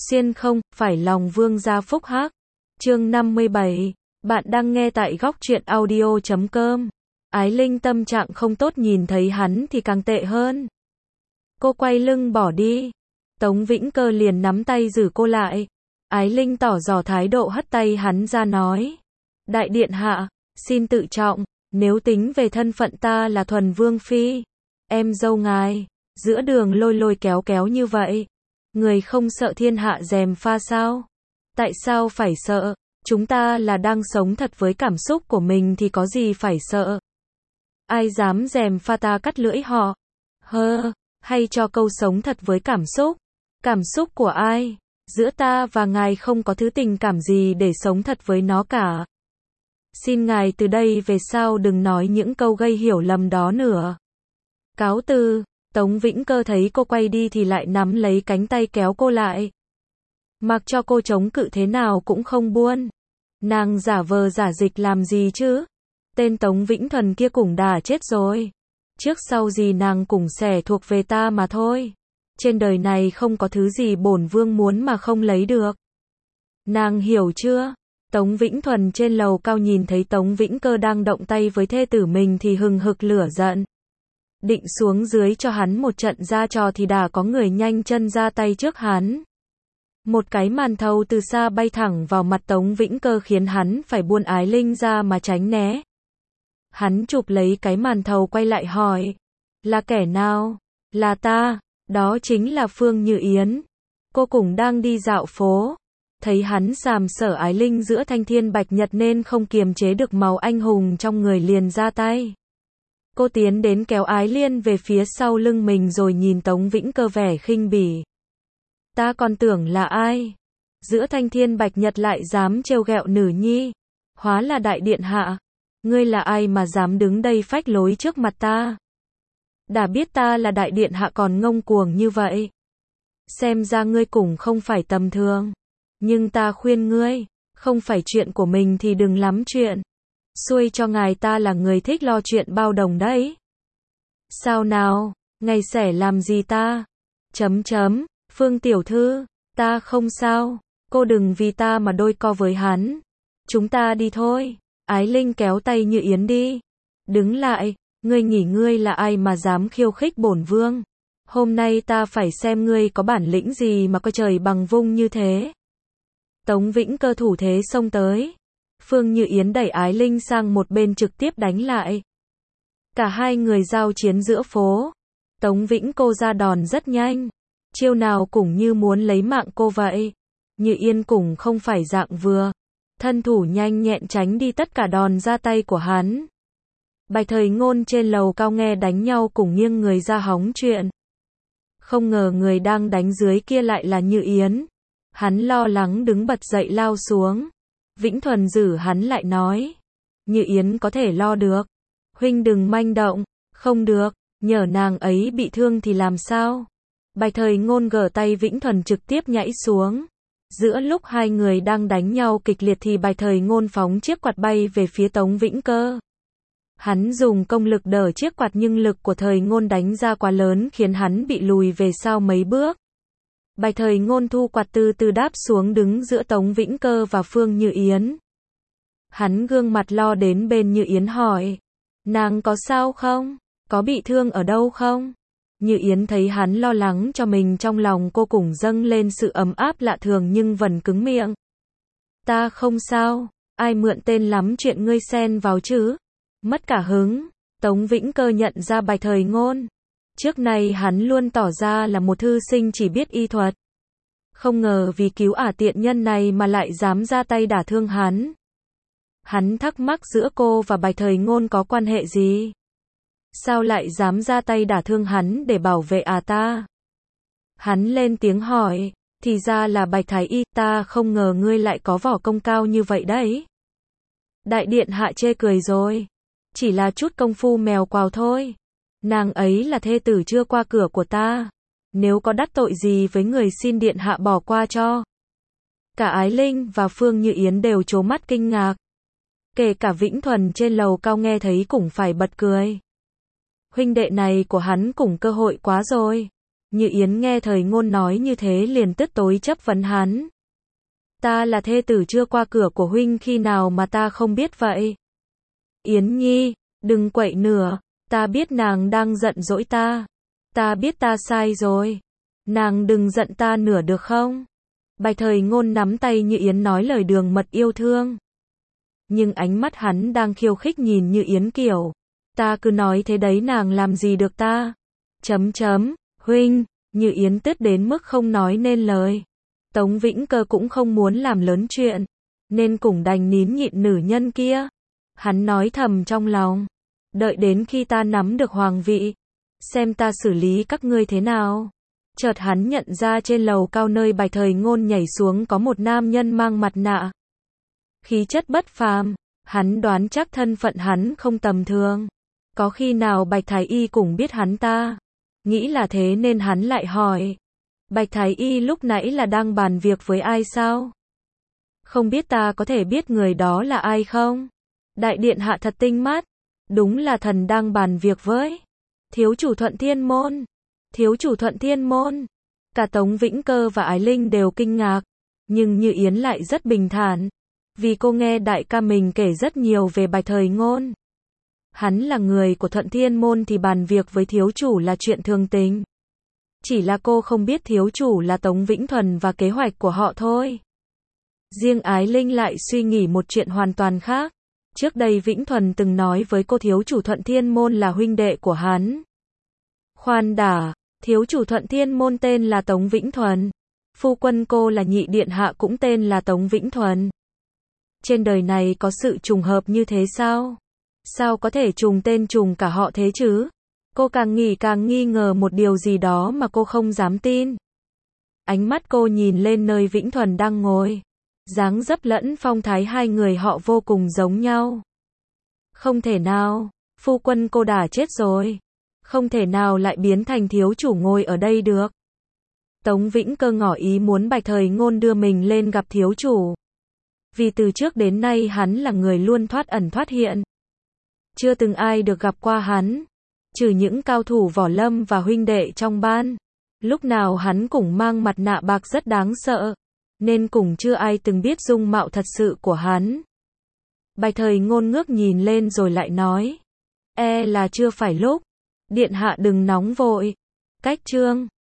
Xuyên không phải lòng vương gia phúc hắc. Chương 57. Bạn đang nghe tại góc truyện audio.com. Ái Linh tâm trạng không tốt, nhìn thấy hắn thì càng tệ hơn. Cô quay lưng bỏ đi. Tống Vĩnh Cơ liền nắm tay giữ cô lại. Ái Linh tỏ rõ thái độ, hất tay hắn ra nói: Đại điện hạ, xin tự trọng, nếu tính về thân phận ta là thuần vương phi, em dâu ngài, giữa đường lôi lôi kéo kéo như vậy, người không sợ thiên hạ gièm pha sao? Tại sao phải sợ? Chúng ta là đang sống thật với cảm xúc của mình thì có gì phải sợ? Ai dám gièm pha ta cắt lưỡi họ? Hay cho câu sống thật với cảm xúc? Cảm xúc của ai? Giữa ta và ngài không có thứ tình cảm gì để sống thật với nó cả. Xin ngài từ đây về sau đừng nói những câu gây hiểu lầm đó nữa. Cáo từ. Tống Vĩnh Cơ thấy cô quay đi thì lại nắm lấy cánh tay kéo cô lại. Mặc cho cô chống cự thế nào cũng không buông. Nàng giả vờ giả dịch làm gì chứ? Tên Tống Vĩnh Thuần kia cũng đã chết rồi. Trước sau gì nàng cũng sẽ thuộc về ta mà thôi. Trên đời này không có thứ gì bổn vương muốn mà không lấy được. Nàng hiểu chưa? Tống Vĩnh Thuần trên lầu cao nhìn thấy Tống Vĩnh Cơ đang động tay với thê tử mình thì hừng hực lửa giận. Định xuống dưới cho hắn một trận ra trò thì đã có người nhanh chân ra tay trước hắn. Một cái màn thầu từ xa bay thẳng vào mặt Tống Vĩnh Cơ khiến hắn phải buông Ái Linh ra mà tránh né. Hắn chụp lấy cái màn thầu quay lại hỏi: Là kẻ nào? Là ta, đó chính là Phương Như Yến. Cô cũng đang đi dạo phố. Thấy hắn sàm sỡ Ái Linh giữa thanh thiên bạch nhật nên không kiềm chế được máu anh hùng trong người liền ra tay. Cô tiến đến kéo Ái Liên về phía sau lưng mình rồi nhìn Tống Vĩnh Cơ vẻ khinh bỉ. Ta còn tưởng là ai? Giữa thanh thiên bạch nhật lại dám trêu ghẹo nữ nhi. Hóa là đại điện hạ. Ngươi là ai mà dám đứng đây phách lối trước mặt ta? Đã biết ta là đại điện hạ còn ngông cuồng như vậy. Xem ra ngươi cũng không phải tầm thường. Nhưng ta khuyên ngươi, không phải chuyện của mình thì đừng lắm chuyện. Xuôi cho ngài, ta là người thích lo chuyện bao đồng đấy. Sao nào, ngài sẽ làm gì ta? Phương tiểu thư, ta không sao, cô đừng vì ta mà đôi co với hắn. Chúng ta đi thôi. Ái Linh kéo tay Như Yến đi. Đứng lại, ngươi nghỉ, ngươi là ai mà dám khiêu khích bổn vương? Hôm nay ta phải xem ngươi có bản lĩnh gì mà coi trời bằng vung như thế. Tống Vĩnh Cơ thủ thế xông tới. Phương Như Yến đẩy Ái Linh sang một bên trực tiếp đánh lại. Cả hai người giao chiến giữa phố. Tống Vĩnh Cô ra đòn rất nhanh. Chiêu nào cũng như muốn lấy mạng cô vậy. Như Yên cũng không phải dạng vừa. Thân thủ nhanh nhẹn tránh đi tất cả đòn ra tay của hắn. Bạch Thời Ngôn trên lầu cao nghe đánh nhau cũng nghiêng người ra hóng chuyện. Không ngờ người đang đánh dưới kia lại là Như Yến. Hắn lo lắng đứng bật dậy lao xuống. Vĩnh Thuần giữ hắn lại nói: Như Yến có thể lo được. Huynh đừng manh động. Không được, nhỡ nàng ấy bị thương thì làm sao? Bạch Thời Ngôn gỡ tay Vĩnh Thuần trực tiếp nhảy xuống. Giữa lúc hai người đang đánh nhau kịch liệt thì Bạch Thời Ngôn phóng chiếc quạt bay về phía Tống Vĩnh Cơ. Hắn dùng công lực đỡ chiếc quạt nhưng lực của Thời Ngôn đánh ra quá lớn khiến hắn bị lùi về sau mấy bước. Bạch Thời Ngôn thu quạt từ từ đáp xuống đứng giữa Tống Vĩnh Cơ và Phương Như Yến. Hắn gương mặt lo đến bên Như Yến hỏi: Nàng có sao không? Có bị thương ở đâu không? Như Yến thấy hắn lo lắng cho mình, trong lòng cô cũng dâng lên sự ấm áp lạ thường nhưng vẫn cứng miệng. Ta không sao, ai mượn tên lắm chuyện ngươi xen vào chứ? Mất cả hứng. Tống Vĩnh Cơ nhận ra Bạch Thời Ngôn. Trước này hắn luôn tỏ ra là một thư sinh chỉ biết y thuật. Không ngờ vì cứu ả tiện nhân này mà lại dám ra tay đả thương hắn. Hắn thắc mắc giữa cô và Bạch Thời Ngôn có quan hệ gì? Sao lại dám ra tay đả thương hắn để bảo vệ ta? Hắn lên tiếng hỏi: Thì ra là Bạch Thái Y, ta không ngờ ngươi lại có võ công cao như vậy đấy. Đại điện hạ chê cười rồi. Chỉ là chút công phu mèo quào thôi. Nàng ấy là thê tử chưa qua cửa của ta. Nếu có đắc tội gì với người xin điện hạ bỏ qua cho. Cả Ái Linh và Phương Như Yến đều trố mắt kinh ngạc. Kể cả Vĩnh Thuần trên lầu cao nghe thấy cũng phải bật cười. Huynh đệ này của hắn cũng cơ hội quá rồi. Như Yến nghe Thời Ngôn nói như thế liền tức tối chất vấn hắn. Ta là thê tử chưa qua cửa của huynh khi nào mà ta không biết vậy? Yến Nhi, đừng quậy nữa, ta biết nàng đang giận dỗi ta. Ta biết ta sai rồi. Nàng đừng giận ta nữa được không? Bạch Thời Ngôn nắm tay Như Yến nói lời đường mật yêu thương. Nhưng ánh mắt hắn đang khiêu khích nhìn Như Yến kiểu. Ta cứ nói thế đấy nàng làm gì được ta? Huynh, Như Yến tức đến mức không nói nên lời. Tống Vĩnh Cơ cũng không muốn làm lớn chuyện, nên cũng đành nín nhịn nữ nhân kia. Hắn nói thầm trong lòng. Đợi đến khi ta nắm được hoàng vị, xem ta xử lý các ngươi thế nào. Chợt hắn nhận ra trên lầu cao nơi Bạch Thời Ngôn nhảy xuống có một nam nhân mang mặt nạ. Khí chất bất phàm, hắn đoán chắc thân phận hắn không tầm thường. Có khi nào Bạch Thái Y cũng biết hắn ta? Nghĩ là thế nên hắn lại hỏi. Bạch Thái Y lúc nãy là đang bàn việc với ai sao? Không biết ta có thể biết người đó là ai không? Đại điện hạ thật tinh mắt. Đúng là thần đang bàn việc với thiếu chủ Thuận Thiên Môn. Thiếu chủ Thuận Thiên Môn. Cả Tống Vĩnh Cơ và Ái Linh đều kinh ngạc. Nhưng Như Yến lại rất bình thản. Vì cô nghe đại ca mình kể rất nhiều về Bạch Thời Ngôn. Hắn là người của Thuận Thiên Môn thì bàn việc với thiếu chủ là chuyện thường tình. Chỉ là cô không biết thiếu chủ là Tống Vĩnh Thuần và kế hoạch của họ thôi. Riêng Ái Linh lại suy nghĩ một chuyện hoàn toàn khác. Trước đây Vĩnh Thuần từng nói với cô thiếu chủ Thuận Thiên Môn là huynh đệ của hắn. Khoan đã, thiếu chủ Thuận Thiên Môn tên là Tống Vĩnh Thuần. Phu quân cô là nhị điện hạ cũng tên là Tống Vĩnh Thuần. Trên đời này có sự trùng hợp như thế sao? Sao có thể trùng tên trùng cả họ thế chứ? Cô càng nghĩ càng nghi ngờ một điều gì đó mà cô không dám tin. Ánh mắt cô nhìn lên nơi Vĩnh Thuần đang ngồi. Dáng dấp lẫn phong thái hai người họ vô cùng giống nhau. Không thể nào, phu quân cô đã chết rồi. Không thể nào lại biến thành thiếu chủ ngồi ở đây được. Tống Vĩnh Cơ ngỏ ý muốn Bạch Thời Ngôn đưa mình lên gặp thiếu chủ. Vì từ trước đến nay hắn là người luôn thoát ẩn thoát hiện. Chưa từng ai được gặp qua hắn. Trừ những cao thủ võ lâm và huynh đệ trong ban. Lúc nào hắn cũng mang mặt nạ bạc rất đáng sợ. Nên cũng chưa ai từng biết dung mạo thật sự của hắn. Bạch Thời Ngôn ngước nhìn lên rồi lại nói. Là chưa phải lúc. Điện hạ đừng nóng vội. Cách chương